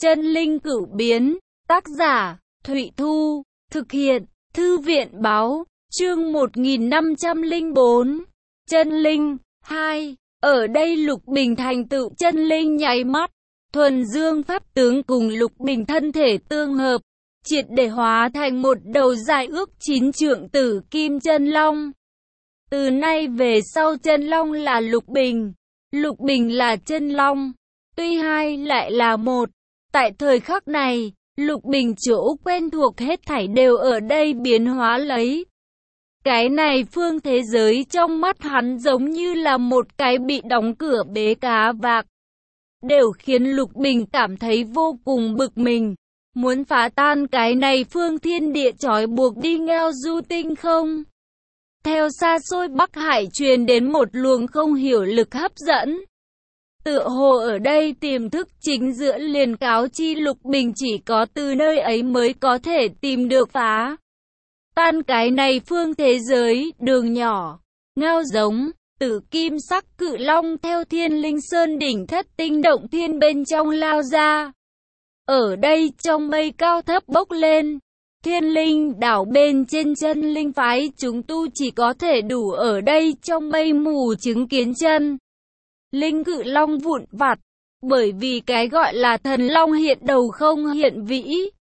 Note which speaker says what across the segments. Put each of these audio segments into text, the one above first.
Speaker 1: Chân linh cửu biến, tác giả, Thụy Thu, thực hiện, Thư viện Báo, chương 1504, chân linh, 2, ở đây Lục Bình thành tựu chân linh nháy mắt, thuần dương pháp tướng cùng Lục Bình thân thể tương hợp, triệt để hóa thành một đầu dài ước 9 trượng tử kim chân long. Từ nay về sau chân long là Lục Bình là chân long, tuy hai lại là một. Tại thời khắc này, Lục Bình chỗ quen thuộc hết thảy đều ở đây biến hóa lấy. Cái này phương thế giới trong mắt hắn giống như là một cái bị đóng cửa bế cá vạc. Đều khiến Lục Bình cảm thấy vô cùng bực mình. Muốn phá tan cái này phương thiên địa trói buộc đi ngao du tinh không? Theo xa xôi Bắc Hải truyền đến một luồng không hiểu lực hấp dẫn. Tựa hồ ở đây tiềm thức chính giữa liền cáo chi Lục Bình chỉ có từ nơi ấy mới có thể tìm được phá tan cái này phương thế giới, đường nhỏ, ngao giống, tử kim sắc cự long theo Thiên Linh Sơn đỉnh thất tinh động thiên bên trong lao ra. Ở đây trong mây cao thấp bốc lên, Thiên Linh đảo bên trên chân linh phái chúng tu chỉ có thể đủ ở đây trong mây mù chứng kiến chân linh cự long vụn vặt, bởi vì cái gọi là thần long hiện đầu không hiện vĩ.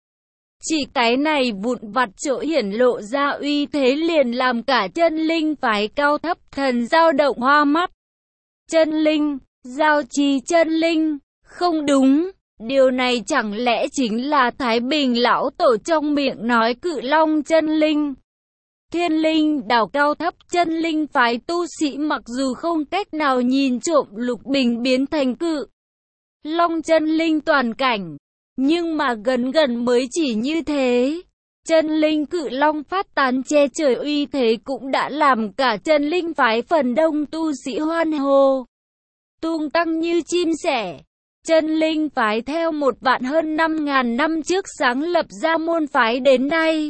Speaker 1: Chỉ cái này vụn vặt chỗ hiển lộ ra uy thế liền làm cả chân linh phái cao thấp thần dao động hoa mắt. Chân linh, giao trì chân linh, không đúng, điều này chẳng lẽ chính là Thái Bình lão tổ trong miệng nói cự long chân linh. Thiên Linh đảo cao thấp chân linh phái tu sĩ mặc dù không cách nào nhìn trộm Lục Bình biến thành cự long chân linh toàn cảnh, nhưng mà gần mới chỉ như thế. Chân linh cự long phát tán che trời uy thế cũng đã làm cả chân linh phái phần đông tu sĩ hoan hô, tung tăng như chim sẻ. Chân linh phái theo một vạn hơn 5.000 năm trước sáng lập ra môn phái đến nay,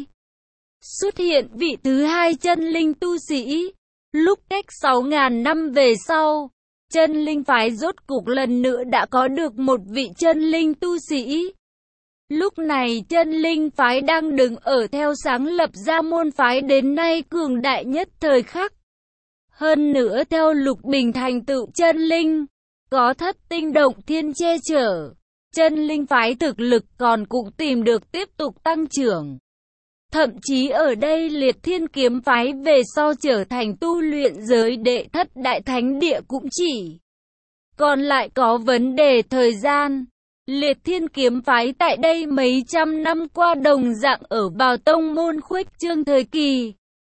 Speaker 1: xuất hiện vị thứ hai chân linh tu sĩ. Lúc cách 6.000 năm về sau, chân linh phái rốt cục lần nữa đã có được một vị chân linh tu sĩ. Lúc này chân linh phái đang đứng ở theo sáng lập ra môn phái đến nay cường đại nhất thời khắc. Hơn nữa theo Lục Bình thành tựu chân linh, có thất tinh động thiên che chở, chân linh phái thực lực còn cũng tìm được tiếp tục tăng trưởng. Thậm chí ở đây Liệt Thiên kiếm phái về sau trở thành tu luyện giới đệ thất đại thánh địa cũng chỉ còn lại có vấn đề thời gian. Liệt Thiên kiếm phái tại đây mấy trăm năm qua đồng dạng ở vào tông môn khuếch trương thời kỳ,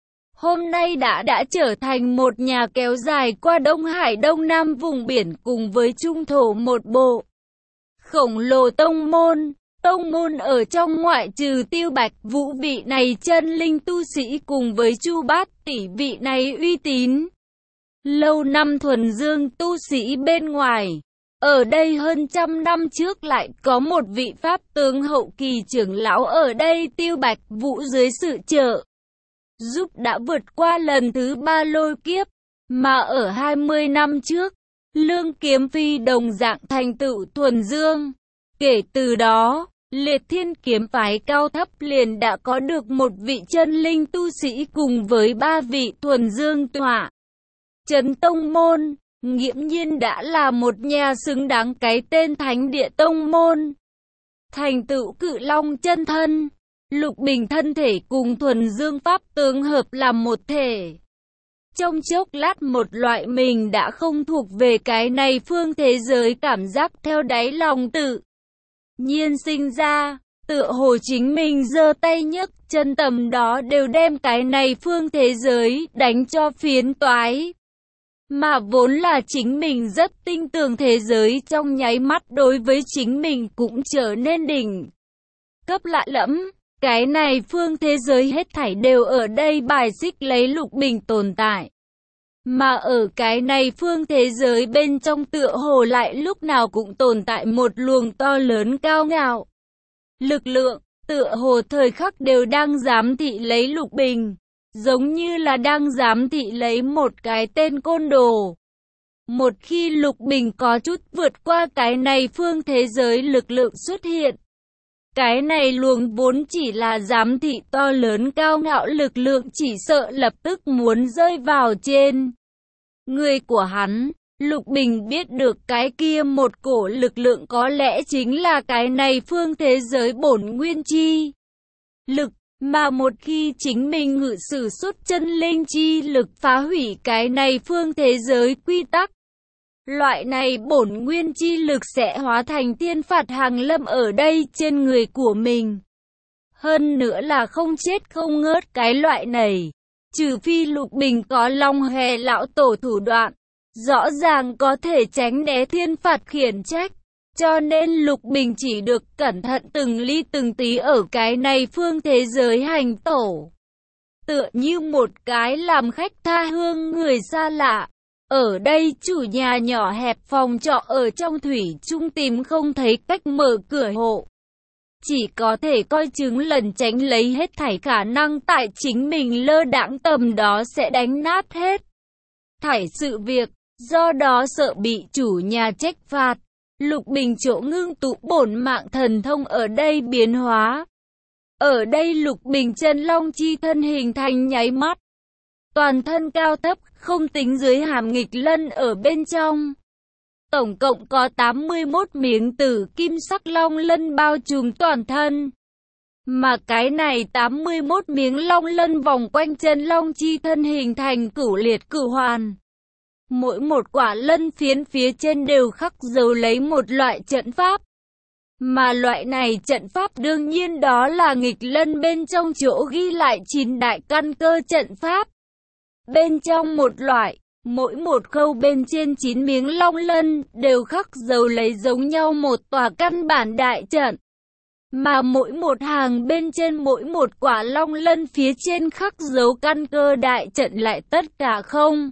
Speaker 1: hôm nay đã trở thành một nhà kéo dài qua Đông Hải Đông Nam vùng biển cùng với trung thổ một bộ khổng lồ tông môn. Tông môn ở trong ngoại trừ Tiêu Bạch Vũ vị này chân linh tu sĩ cùng với Chu Bát Tỷ vị này uy tín lâu năm thuần dương tu sĩ bên ngoài, ở đây hơn trăm năm trước lại có một vị pháp tướng hậu kỳ trưởng lão ở đây Tiêu Bạch Vũ dưới sự trợ giúp đã vượt qua lần thứ 3 lôi kiếp, mà ở 20 năm trước, Lương Kiếm Phi đồng dạng thành tựu thuần dương. Kể từ đó, Liệt Thiên kiếm phái cao thấp liền đã có được một vị chân linh tu sĩ cùng với 3 vị thuần dương tọa trấn tông môn, nghiễm nhiên đã là một nhà xứng đáng cái tên thánh địa tông môn. Thành tựu cự long chân thân, Lục Bình thân thể cùng thuần dương pháp tướng hợp làm một thể. Trong chốc lát một loại mình đã không thuộc về cái này phương thế giới cảm giác theo đáy lòng tự nhiên sinh ra, tựa hồ chính mình giơ tay nhấc chân tầm đó đều đem cái này phương thế giới đánh cho phiến toái. Mà vốn là chính mình rất tin tưởng thế giới trong nháy mắt đối với chính mình cũng trở nên đỉnh cấp lạ lẫm. Cái này phương thế giới hết thảy đều ở đây bài xích lấy Lục Bình tồn tại. Mà ở cái này phương thế giới bên trong tựa hồ lại lúc nào cũng tồn tại một luồng to lớn cao ngạo lực lượng, tựa hồ thời khắc đều đang giám thị lấy Lục Bình, giống như là đang giám thị lấy một cái tên côn đồ. Một khi Lục Bình có chút vượt qua cái này phương thế giới lực lượng xuất hiện. Cái này luồng vốn chỉ là giám thị to lớn cao ngạo lực lượng chỉ sợ lập tức muốn rơi vào trên người của hắn. Lục Bình biết được cái kia một cổ lực lượng có lẽ chính là cái này phương thế giới bổn nguyên chi lực, mà một khi chính mình ngự sử xuất chân linh chi lực phá hủy cái này phương thế giới quy tắc. Loại này bổn nguyên chi lực sẽ hóa thành thiên phạt hàng lâm ở đây trên người của mình. Hơn nữa là không chết không ngớt cái loại này. Trừ phi Lục Bình có Long Hề lão tổ thủ đoạn, rõ ràng có thể tránh né thiên phạt khiển trách. Cho nên Lục Bình chỉ được cẩn thận từng ly từng tí ở cái này phương thế giới hành tổ. Tựa như một cái làm khách tha hương người xa lạ. Ở đây chủ nhà nhỏ hẹp phòng trọ ở trong thủy chung tìm không thấy cách mở cửa hộ. Chỉ có thể coi chừng lần tránh lấy hết thảy khả năng tại chính mình lơ đãng tầm đó sẽ đánh nát hết thảy sự việc, do đó sợ bị chủ nhà trách phạt. Lục Bình chỗ ngưng tụ bổn mạng thần thông ở đây biến hóa. Ở đây Lục Bình chân long chi thân hình thành nháy mắt. Toàn thân cao thấp, không tính dưới hàm nghịch lân ở bên trong. Tổng cộng có 81 miếng tử kim sắc long lân bao trùm toàn thân. Mà cái này 81 miếng long lân vòng quanh chân long chi thân hình thành cửu liệt cửu hoàn. Mỗi một quả lân phiến phía trên đều khắc dấu lấy một loại trận pháp. Mà loại này trận pháp đương nhiên đó là nghịch lân bên trong chỗ ghi lại 9 đại căn cơ trận pháp. Bên trong một loại, mỗi một khâu bên trên 9 miếng long lân đều khắc dấu lấy giống nhau một tòa căn bản đại trận. Mà mỗi một hàng bên trên mỗi một quả long lân phía trên khắc dấu căn cơ đại trận lại tất cả không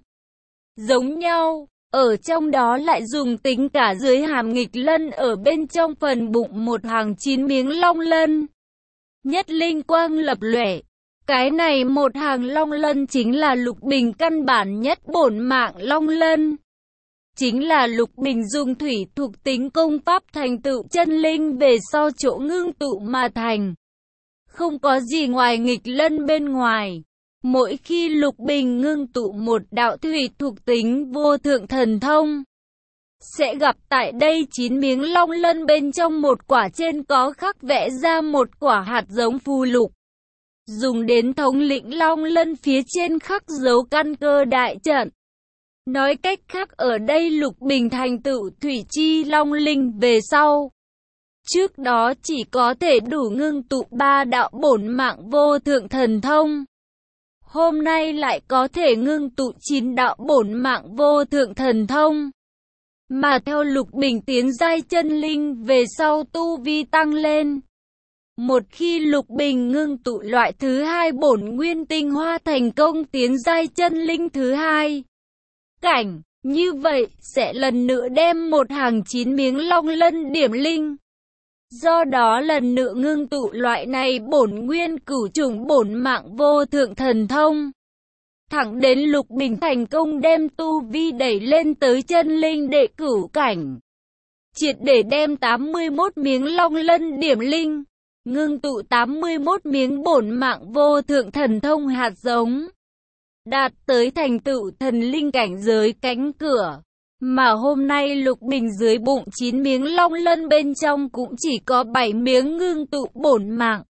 Speaker 1: giống nhau. Ở trong đó lại dùng tính cả dưới hàm nghịch lân ở bên trong phần bụng một hàng 9 miếng long lân. Nhất linh quang lập lòe. Cái này một hàng long lân chính là Lục Bình căn bản nhất bổn mạng long lân. Chính là Lục Bình dùng thủy thuộc tính công pháp thành tựu chân linh về sau chỗ ngưng tụ mà thành. Không có gì ngoài nghịch lân bên ngoài. Mỗi khi Lục Bình ngưng tụ một đạo thủy thuộc tính vô thượng thần thông, sẽ gặp tại đây 9 miếng long lân bên trong một quả trên có khắc vẽ ra một quả hạt giống phù lục. Dùng đến thống lĩnh long lân phía trên khắc dấu căn cơ đại trận. Nói cách khác ở đây Lục Bình thành tựu thủy chi long linh về sau. Trước đó chỉ có thể đủ ngưng tụ 3 đạo bổn mạng vô thượng thần thông. Hôm nay lại có thể ngưng tụ 9 đạo bổn mạng vô thượng thần thông. Mà theo Lục Bình tiến giai chân linh về sau tu vi tăng lên. Một khi Lục Bình ngưng tụ loại thứ hai bổn nguyên tinh hoa thành công tiến giai chân linh thứ hai cảnh, như vậy sẽ lần nữa đem một hàng 9 miếng long lân điểm linh. Do đó lần nữa ngưng tụ loại này bổn nguyên cửu chủng bổn mạng vô thượng thần thông. Thẳng đến Lục Bình thành công đem tu vi đẩy lên tới chân linh đệ cửu cảnh. Triệt để đem 81 miếng long lân điểm linh. Ngưng tụ 81 miếng bổn mạng vô thượng thần thông hạt giống. Đạt tới thành tựu thần linh cảnh giới cánh cửa. Mà hôm nay Lục Bình dưới bụng 9 miếng long lân bên trong cũng chỉ có 7 miếng ngưng tụ bổn mạng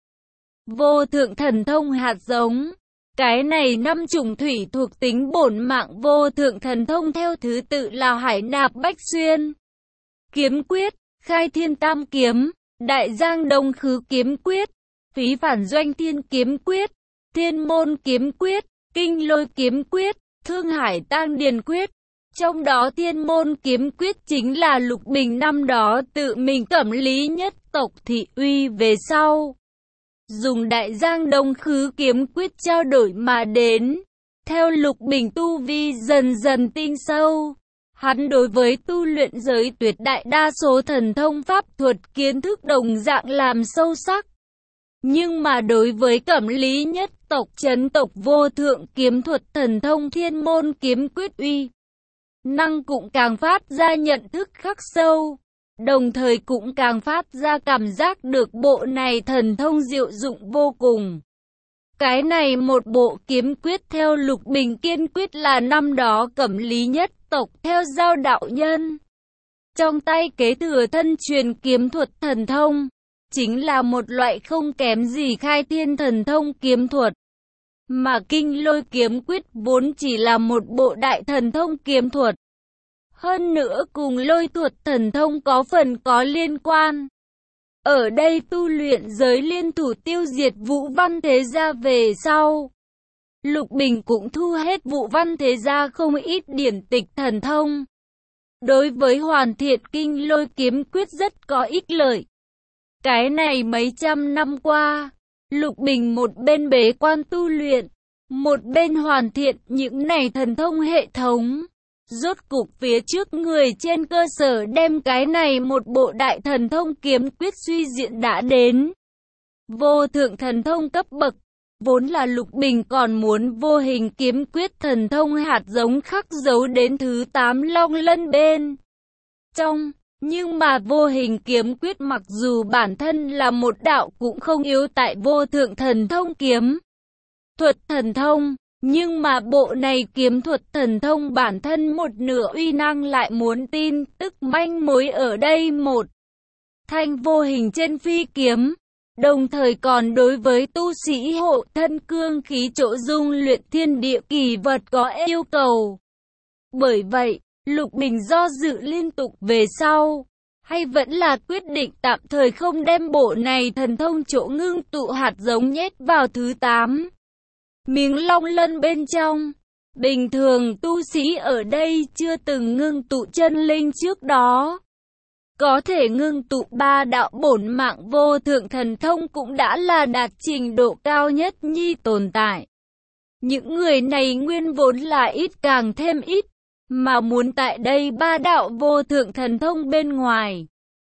Speaker 1: vô thượng thần thông hạt giống. Cái này 5 chủng thủy thuộc tính bổn mạng vô thượng thần thông theo thứ tự là Hải Nạp Bách Xuyên, Kiếm Quyết, Khai Thiên Tam Kiếm, Đại Giang Đông Khứ Kiếm Quyết, Phí Phản Doanh Thiên Kiếm Quyết, Thiên Môn Kiếm Quyết, Kinh Lôi Kiếm Quyết, Thương Hải Tang Điền Quyết. Trong đó Thiên Môn Kiếm Quyết chính là Lục Bình năm đó tự mình cẩm lý nhất tộc thị uy về sau. Dùng Đại Giang Đông Khứ Kiếm Quyết trao đổi mà đến. Theo Lục Bình tu vi dần dần tinh sâu. Hắn đối với tu luyện giới tuyệt đại đa số thần thông pháp thuật kiến thức đồng dạng làm sâu sắc. Nhưng mà đối với cẩm lý nhất tộc chấn tộc vô thượng kiếm thuật thần thông Thiên Môn Kiếm Quyết uy năng cũng càng phát ra nhận thức khắc sâu, đồng thời cũng càng phát ra cảm giác được bộ này thần thông diệu dụng vô cùng. Cái này một bộ kiếm quyết theo Lục Bình kiên quyết là năm đó Cẩm Lý nhất tộc theo Giao đạo nhân. Trong tay kế thừa thân truyền kiếm thuật thần thông, chính là một loại không kém gì khai thiên thần thông kiếm thuật. Mà Kinh Lôi kiếm quyết vốn chỉ là một bộ đại thần thông kiếm thuật. Hơn nữa cùng lôi thuật thần thông có phần có liên quan. Ở đây tu luyện giới liên thủ tiêu diệt Vũ Văn Thế Gia về sau, Lục Bình cũng thu hết Vũ Văn Thế Gia không ít điển tịch thần thông. Đối với hoàn thiện Kinh Lôi kiếm quyết rất có ích lợi. Cái này mấy trăm năm qua, Lục Bình một bên bế quan tu luyện, một bên hoàn thiện những này thần thông hệ thống. Rốt cục phía trước người trên cơ sở đem cái này một bộ đại thần thông kiếm quyết suy diễn đã đến vô thượng thần thông cấp bậc. Vốn là Lục Bình còn muốn vô hình kiếm quyết thần thông hạt giống khắc dấu đến thứ 8 Long Lân bên trong. Nhưng mà vô hình kiếm quyết mặc dù bản thân là một đạo cũng không yếu tại vô thượng thần thông kiếm thuật thần thông. Nhưng mà bộ này kiếm thuật thần thông bản thân một nửa uy năng lại muốn tin tức manh mối ở đây một thanh vô hình trên phi kiếm. Đồng thời còn đối với tu sĩ hộ thân cương khí chỗ dung luyện thiên địa kỳ vật có yêu cầu. Bởi vậy, Lục Bình do dự liên tục về sau, hay vẫn là quyết định tạm thời không đem bộ này thần thông chỗ ngưng tụ hạt giống nhét vào thứ 8 miếng Long Lân bên trong. Bình thường tu sĩ ở đây chưa từng ngưng tụ chân linh trước đó, có thể ngưng tụ 3 đạo bổn mạng vô thượng thần thông cũng đã là đạt trình độ cao nhất nhi tồn tại. Những người này nguyên vốn là ít càng thêm ít, mà muốn tại đây 3 đạo vô thượng thần thông bên ngoài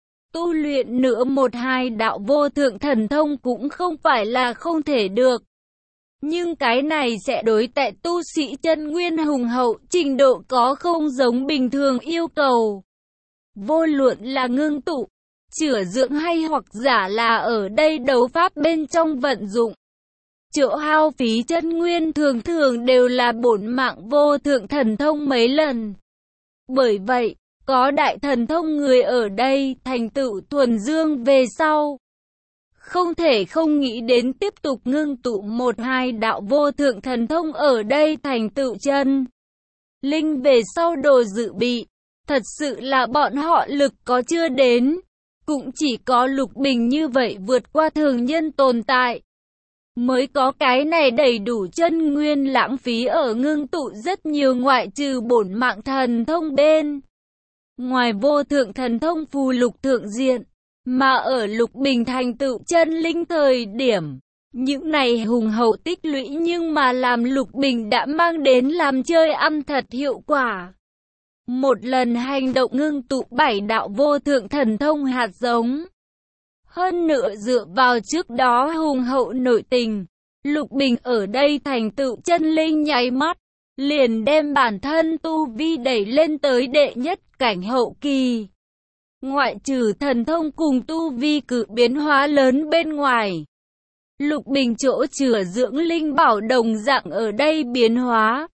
Speaker 1: tu luyện nữa 1-2 đạo vô thượng thần thông cũng không phải là không thể được. Nhưng cái này sẽ đối tại tu sĩ chân nguyên hùng hậu, trình độ có không giống bình thường yêu cầu. Vô luận là ngưng tụ, chữa dưỡng hay hoặc giả là ở đây đấu pháp bên trong vận dụng, chỗ hao phí chân nguyên thường thường đều là bổn mạng vô thượng thần thông mấy lần. Bởi vậy, có đại thần thông người ở đây thành tựu thuần dương về sau, không thể không nghĩ đến tiếp tục ngưng tụ 1-2 đạo vô thượng thần thông ở đây thành tựu chân linh về sau đồ dự bị. Thật sự là bọn họ lực có chưa đến, cũng chỉ có Lục Bình như vậy vượt qua thường nhân tồn tại, mới có cái này đầy đủ chân nguyên lãng phí ở ngưng tụ rất nhiều ngoại trừ bổn mạng thần thông bên ngoài vô thượng thần thông phù lục thượng diện. Mà ở Lục Bình thành tựu chân linh thời điểm, những này hùng hậu tích lũy nhưng mà làm Lục Bình đã mang đến làm chơi ăn thật hiệu quả. Một lần hành động ngưng tụ 7 đạo vô thượng thần thông hạt giống. Hơn nữa dựa vào trước đó hùng hậu nội tình, Lục Bình ở đây thành tựu chân linh nháy mắt, liền đem bản thân tu vi đẩy lên tới đệ nhất cảnh hậu kỳ. Ngoại trừ thần thông cùng tu vi cự biến hóa lớn bên ngoài, Lục Bình chỗ chữa dưỡng linh bảo đồng dạng ở đây biến hóa.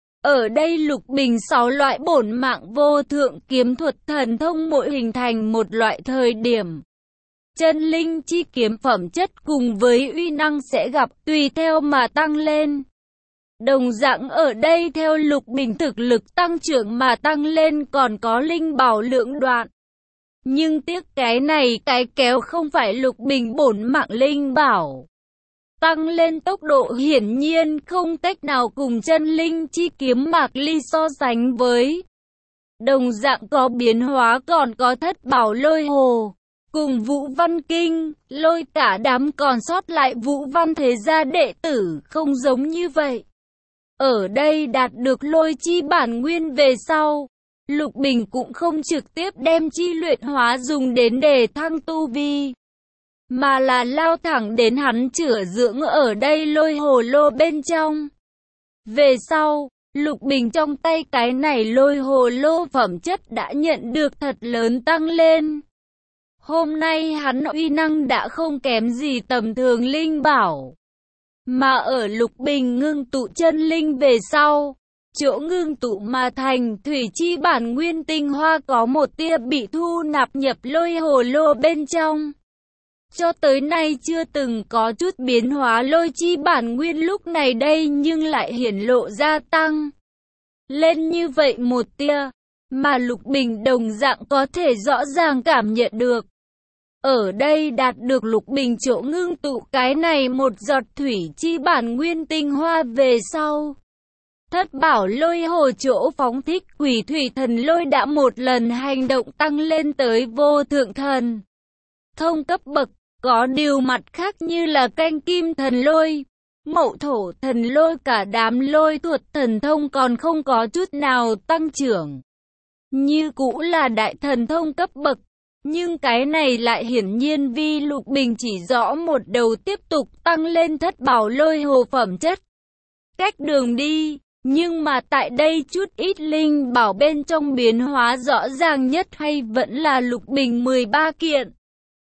Speaker 1: Ở đây Lục Bình 6 loại bổn mạng vô thượng kiếm thuật thần thông mỗi hình thành một loại thời điểm. Chân linh chi kiếm phẩm chất cùng với uy năng sẽ gặp tùy theo mà tăng lên. Đồng dạng ở đây theo Lục Bình thực lực tăng trưởng mà tăng lên còn có linh bảo lượng đoạn. Nhưng tiếc cái này cái kéo không phải Lục Bình bổn mạng linh bảo. Tăng lên tốc độ hiển nhiên không cách nào cùng chân linh chi kiếm Mạc Ly so sánh với. Đồng dạng có biến hóa còn có thất bảo lôi hồ, cùng Vũ Văn Kinh, lôi cả đám còn sót lại Vũ Văn Thế Gia đệ tử không giống như vậy. Ở đây đạt được lôi chi bản nguyên về sau, Lục Bình cũng không trực tiếp đem chi luyện hóa dùng đến để thăng tu vi, mà là lao thẳng đến hắn chữa dưỡng ở đây lôi hồ lô bên trong. Về sau, Lục Bình trong tay cái này lôi hồ lô phẩm chất đã nhận được thật lớn tăng lên. Hôm nay hắn uy năng đã không kém gì tầm thường linh bảo. Mà ở Lục Bình ngưng tụ chân linh về sau, chỗ ngưng tụ mà thành thủy chi bản nguyên tinh hoa có một tia bị thu nạp nhập lôi hồ lô bên trong. Cho tới nay chưa từng có chút biến hóa lôi chi bản nguyên lúc này đây nhưng lại hiển lộ gia tăng lên như vậy một tia, mà Lục Bình đồng dạng có thể rõ ràng cảm nhận được. Ở đây đạt được Lục Bình chỗ ngưng tụ cái này một giọt thủy chi bản nguyên tinh hoa về sau. Thất bảo lôi hồ chỗ phóng thích quỷ thủy thần lôi đã một lần hành động tăng lên tới vô thượng thần thông cấp bậc, có điều mặt khác như là canh kim thần lôi, mậu thổ thần lôi cả đám lôi thuật thần thông còn không có chút nào tăng trưởng. Như cũ là đại thần thông cấp bậc, nhưng cái này lại hiển nhiên vi Lục Bình chỉ rõ một đầu tiếp tục tăng lên thất bảo lôi hồ phẩm chất. Cách đường đi, nhưng mà tại đây chút ít linh bảo bên trong biến hóa rõ ràng nhất hay vẫn là Lục Bình 13 kiện.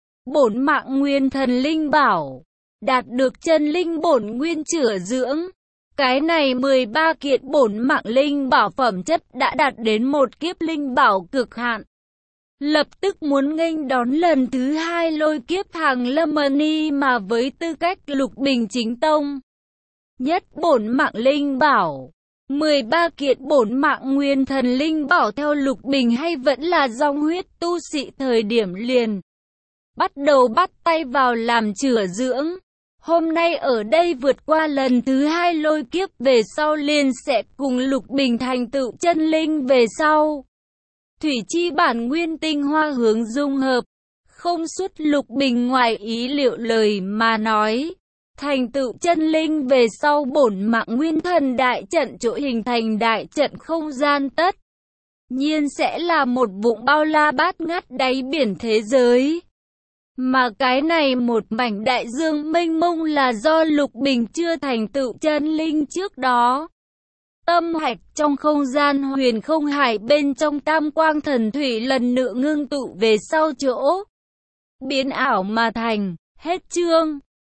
Speaker 1: Bổn mạng nguyên thần linh bảo, đạt được chân linh bổn nguyên chữa dưỡng. Cái này 13 kiện bổn mạng linh bảo phẩm chất đã đạt đến một kiếp linh bảo cực hạn. Lập tức muốn nghênh đón lần thứ hai lôi kiếp hàng lâm ni mà với tư cách Lục Bình chính tông. Nhất bổn mạng linh bảo, 13 kiện bổn mạng nguyên thần linh bảo theo Lục Bình hay vẫn là dòng huyết tu sĩ thời điểm liền bắt đầu bắt tay vào làm chữa dưỡng. Hôm nay ở đây vượt qua lần thứ hai lôi kiếp về sau liền sẽ cùng Lục Bình thành tựu chân linh về sau. Thủy chi bản nguyên tinh hoa hướng dung hợp, không xuất Lục Bình ngoài ý liệu lời mà nói. Thành tựu chân linh về sau bổn mạng nguyên thần đại trận chỗ hình thành đại trận không gian tất nhiên sẽ là một vũng bao la bát ngát đáy biển thế giới. Mà cái này một mảnh đại dương mênh mông là do Lục Bình chưa thành tựu chân linh trước đó. Tâm hạch trong không gian huyền không hải bên trong tam quang thần thủy lần nữa ngưng tụ về sau chỗ biến ảo mà thành. Hết chương.